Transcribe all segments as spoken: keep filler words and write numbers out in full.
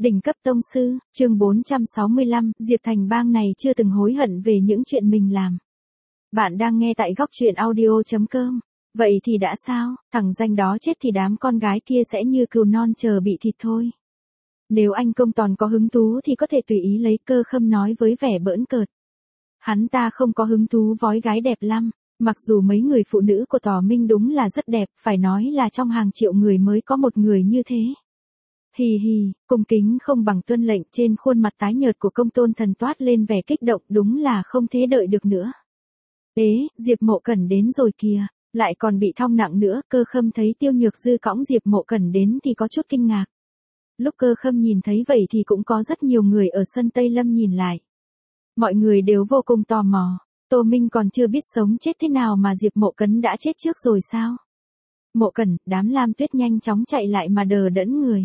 Đỉnh cấp tông sư, chương bốn trăm sáu mươi lăm, Diệp Thành bang này chưa từng hối hận về những chuyện mình làm. Bạn đang nghe tại góc truyện audio chấm com. Vậy thì đã sao, thằng danh đó chết thì đám con gái kia sẽ như cừu non chờ bị thịt thôi. Nếu anh Công Tòn có hứng thú thì có thể tùy ý lấy, Cơ Khâm nói với vẻ bỡn cợt. Hắn ta không có hứng thú vói gái đẹp lắm, mặc dù mấy người phụ nữ của Tỏ Minh đúng là rất đẹp, phải nói là trong hàng triệu người mới có một người như thế. Hì hì, cung kính không bằng tuân lệnh, trên khuôn mặt tái nhợt của Công Tôn Thần toát lên vẻ kích động, đúng là không thể đợi được nữa. Ế, Diệp Mộ Cẩn đến rồi kìa, lại còn bị thong nặng nữa. Cơ Khâm thấy Tiêu Nhược Dư cõng Diệp Mộ Cẩn đến thì có chút kinh ngạc. Lúc Cơ Khâm nhìn thấy vậy thì cũng có rất nhiều người ở sân Tây Lâm nhìn lại. Mọi người đều vô cùng tò mò, Tô Minh còn chưa biết sống chết thế nào mà Diệp Mộ Cẩn đã chết trước rồi sao? Mộ Cẩn, đám Lam Tuyết nhanh chóng chạy lại mà đờ đẫn người.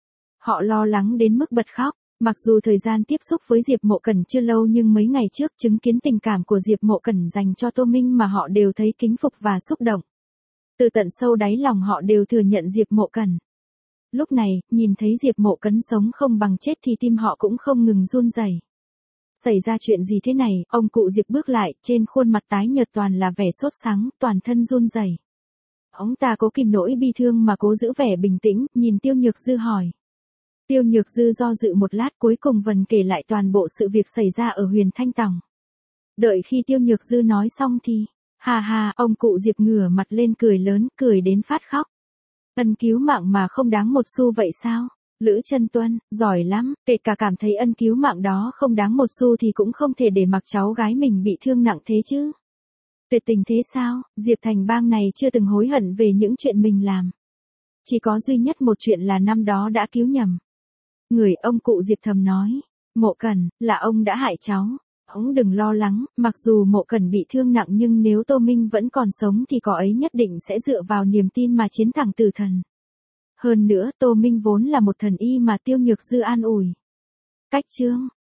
Họ lo lắng đến mức bật khóc, mặc dù thời gian tiếp xúc với Diệp Mộ Cẩn chưa lâu nhưng mấy ngày trước chứng kiến tình cảm của Diệp Mộ Cẩn dành cho Tô Minh mà họ đều thấy kính phục và xúc động. Từ tận sâu đáy lòng họ đều thừa nhận Diệp Mộ Cẩn. Lúc này, nhìn thấy Diệp Mộ Cẩn sống không bằng chết thì tim họ cũng không ngừng run rẩy. Xảy ra chuyện gì thế này? Ông cụ Diệp bước lại, trên khuôn mặt tái nhợt toàn là vẻ sốt sắng, toàn thân run rẩy. Ông ta cố kìm nỗi bi thương mà cố giữ vẻ bình tĩnh, nhìn Tiêu Nhược Dư hỏi. Tiêu Nhược Dư do dự một lát, cuối cùng vần kể lại toàn bộ sự việc xảy ra ở Huyền Thanh Tòng. Đợi khi Tiêu Nhược Dư nói xong thì, hà hà, ông cụ Diệp ngửa mặt lên cười lớn, cười đến phát khóc. Ân cứu mạng mà không đáng một xu vậy sao? Lữ Chân Tuân, giỏi lắm, kể cả cảm thấy ân cứu mạng đó không đáng một xu thì cũng không thể để mặc cháu gái mình bị thương nặng thế chứ. Tuyệt tình thế sao? Diệp Thành bang này chưa từng hối hận về những chuyện mình làm. Chỉ có duy nhất một chuyện là năm đó đã cứu nhầm người. Ông cụ Diệp thầm nói, Mộ Cẩn, là ông đã hại cháu. Ông đừng lo lắng, mặc dù Mộ Cẩn bị thương nặng nhưng nếu Tô Minh vẫn còn sống thì cậu ấy nhất định sẽ dựa vào niềm tin mà chiến thắng tử thần. Hơn nữa, Tô Minh vốn là một thần y mà Tiêu Nhược Dư an ủi. Cách chương,